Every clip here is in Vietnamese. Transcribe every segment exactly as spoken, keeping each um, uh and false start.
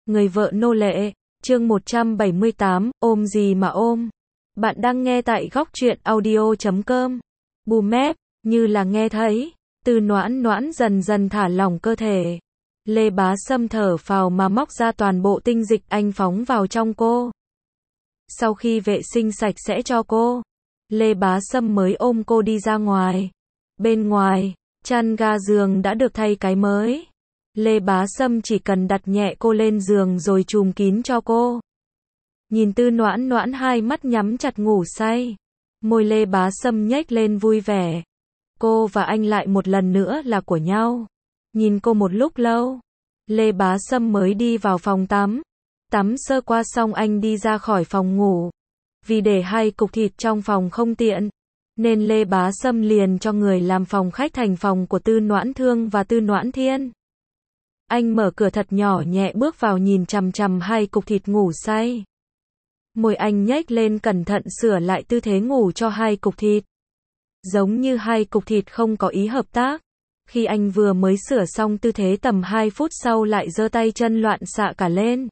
Người vợ nô lệ, chương một trăm bảy mươi tám, ôm gì mà ôm. Bạn đang nghe tại góc truyện audio chấm com. Bù mép, như là nghe thấy, Từ Noãn Noãn dần dần thả lỏng cơ thể. Lê Bá Sâm thở phào mà móc ra toàn bộ tinh dịch anh phóng vào trong cô. Sau khi vệ sinh sạch sẽ cho cô, Lê Bá Sâm mới ôm cô đi ra ngoài. Bên ngoài, chăn ga giường đã được thay cái mới. Lê Bá Sâm chỉ cần đặt nhẹ cô lên giường rồi trùm kín cho cô. Nhìn Tư Noãn Noãn hai mắt nhắm chặt ngủ say. Môi Lê Bá Sâm nhếch lên vui vẻ. Cô và anh lại một lần nữa là của nhau. Nhìn cô một lúc lâu, Lê Bá Sâm mới đi vào phòng tắm. Tắm sơ qua xong anh đi ra khỏi phòng ngủ. Vì để hai cục thịt trong phòng không tiện, nên Lê Bá Sâm liền cho người làm phòng khách thành phòng của Tư Noãn Thương và Tư Noãn Thiên. Anh mở cửa thật nhỏ nhẹ bước vào nhìn chằm chằm hai cục thịt ngủ say. Môi anh nhếch lên cẩn thận sửa lại tư thế ngủ cho hai cục thịt. Giống như hai cục thịt không có ý hợp tác. Khi anh vừa mới sửa xong tư thế tầm hai phút sau lại giơ tay chân loạn xạ cả lên.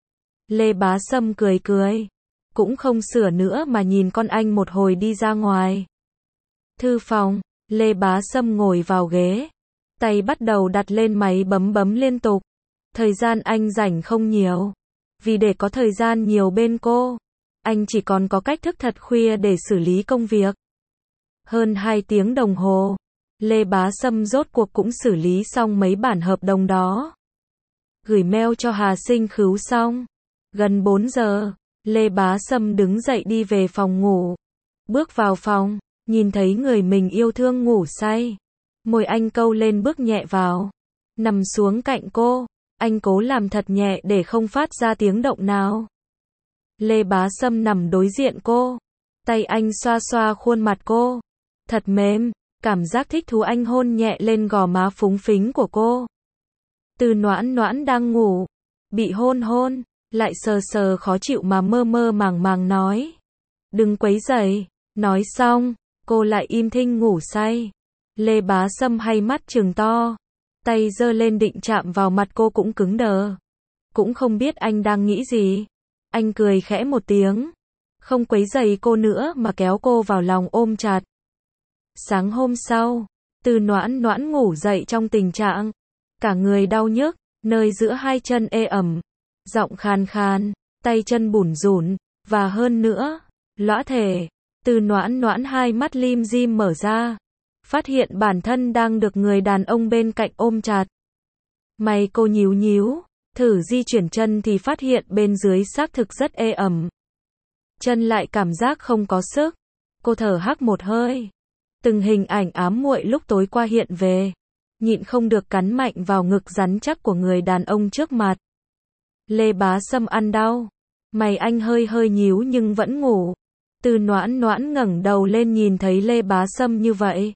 Lê Bá Sâm cười cười. Cũng không sửa nữa mà nhìn con anh một hồi đi ra ngoài. Thư phòng, Lê Bá Sâm ngồi vào ghế. Tay bắt đầu đặt lên máy bấm bấm liên tục. Thời gian anh rảnh không nhiều. Vì để có thời gian nhiều bên cô, anh chỉ còn có cách thức thật khuya để xử lý công việc. Hơn hai tiếng đồng hồ, Lê Bá Sâm rốt cuộc cũng xử lý xong mấy bản hợp đồng đó. Gửi mail cho Hà Sinh Khứu xong. Gần bốn giờ, Lê Bá Sâm đứng dậy đi về phòng ngủ. Bước vào phòng, nhìn thấy người mình yêu thương ngủ say. Môi anh câu lên bước nhẹ vào. Nằm xuống cạnh cô. Anh cố làm thật nhẹ để không phát ra tiếng động nào. Lê Bá Sâm nằm đối diện cô. Tay anh xoa xoa khuôn mặt cô. Thật mềm. Cảm giác thích thú anh hôn nhẹ lên gò má phúng phính của cô. Từ Noãn Noãn đang ngủ. Bị hôn hôn. Lại sờ sờ khó chịu mà mơ mơ màng màng nói. Đừng quấy rầy. Nói xong, cô lại im thinh ngủ say. Lê Bá Sâm hay mắt trừng to. Tay giơ lên định chạm vào mặt cô cũng cứng đờ. Cũng không biết anh đang nghĩ gì. Anh cười khẽ một tiếng. Không quấy rầy cô nữa mà kéo cô vào lòng ôm chặt. Sáng hôm sau, Từ Noãn Noãn ngủ dậy trong tình trạng cả người đau nhức, nơi giữa hai chân ê ẩm, giọng khàn khàn, tay chân bủn rủn, và hơn nữa, lõa thể. Từ Noãn Noãn hai mắt lim dim mở ra. Phát hiện bản thân đang được người đàn ông bên cạnh ôm chặt. Mày cô nhíu nhíu, thử di chuyển chân thì phát hiện bên dưới xác thực rất ê ẩm. Chân lại cảm giác không có sức. Cô thở hắt một hơi. Từng hình ảnh ám muội lúc tối qua hiện về. Nhịn không được cắn mạnh vào ngực rắn chắc của người đàn ông trước mặt. Lê Bá Sâm ăn đau. Mày anh hơi hơi nhíu nhưng vẫn ngủ. Từ Noãn Noãn ngẩng đầu lên nhìn thấy Lê Bá Sâm như vậy.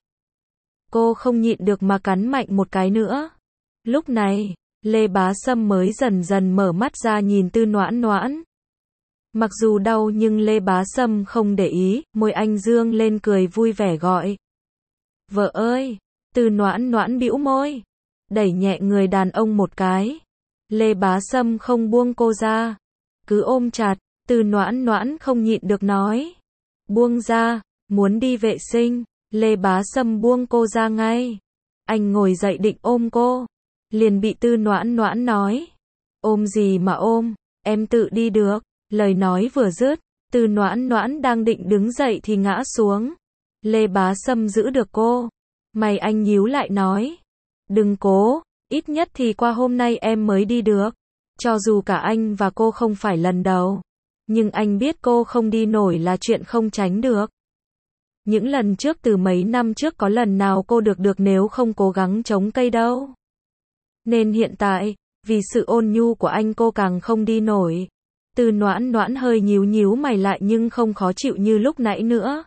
Cô không nhịn được mà cắn mạnh một cái nữa. Lúc này, Lê Bá Sâm mới dần dần mở mắt ra nhìn Tư Noãn Noãn. Mặc dù đau nhưng Lê Bá Sâm không để ý, môi anh dương lên cười vui vẻ gọi. Vợ ơi! Tư Noãn Noãn bĩu môi. Đẩy nhẹ người đàn ông một cái. Lê Bá Sâm không buông cô ra. Cứ ôm chặt, Tư Noãn Noãn không nhịn được nói. Buông ra, muốn đi vệ sinh. Lê Bá Sâm buông cô ra ngay. Anh ngồi dậy định ôm cô. Liền bị Tư Noãn Noãn nói. Ôm gì mà ôm, em tự đi được. Lời nói vừa dứt, Tư Noãn Noãn đang định đứng dậy thì ngã xuống. Lê Bá Sâm giữ được cô. Mày anh nhíu lại nói. Đừng cố, ít nhất thì qua hôm nay em mới đi được. Cho dù cả anh và cô không phải lần đầu. Nhưng anh biết cô không đi nổi là chuyện không tránh được. Những lần trước từ mấy năm trước có lần nào cô được được nếu không cố gắng chống cây đâu. Nên hiện tại, vì sự ôn nhu của anh cô càng không đi nổi. Từ Noãn Noãn hơi nhíu nhíu mày lại nhưng không khó chịu như lúc nãy nữa.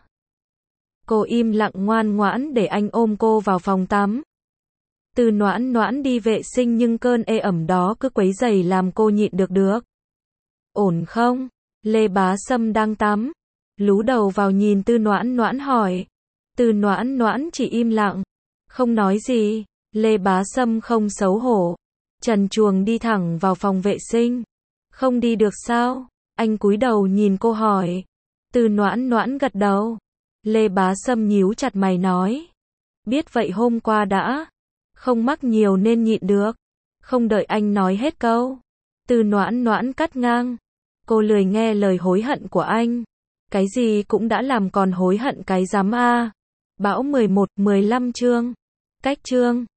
Cô im lặng ngoan ngoãn để anh ôm cô vào phòng tắm. Từ Noãn Noãn đi vệ sinh nhưng cơn ê ẩm đó cứ quấy rầy làm cô nhịn được được. Ổn không? Lê Bá Sâm đang tắm. Lú đầu vào nhìn Tư Noãn Noãn hỏi. Tư Noãn Noãn chỉ im lặng. Không nói gì. Lê Bá Sâm không xấu hổ. trần truồng đi thẳng vào phòng vệ sinh. Không đi được sao? Anh cúi đầu nhìn cô hỏi. Từ Noãn Noãn gật đầu. Lê Bá Sâm nhíu chặt mày nói. Biết vậy hôm qua đã không mắc nhiều nên nhịn được. Không đợi anh nói hết câu, Từ Noãn Noãn cắt ngang. Cô lười nghe lời hối hận của anh. Cái gì cũng đã làm còn hối hận cái dám a. Bão mười một, mười lăm chương. Cách chương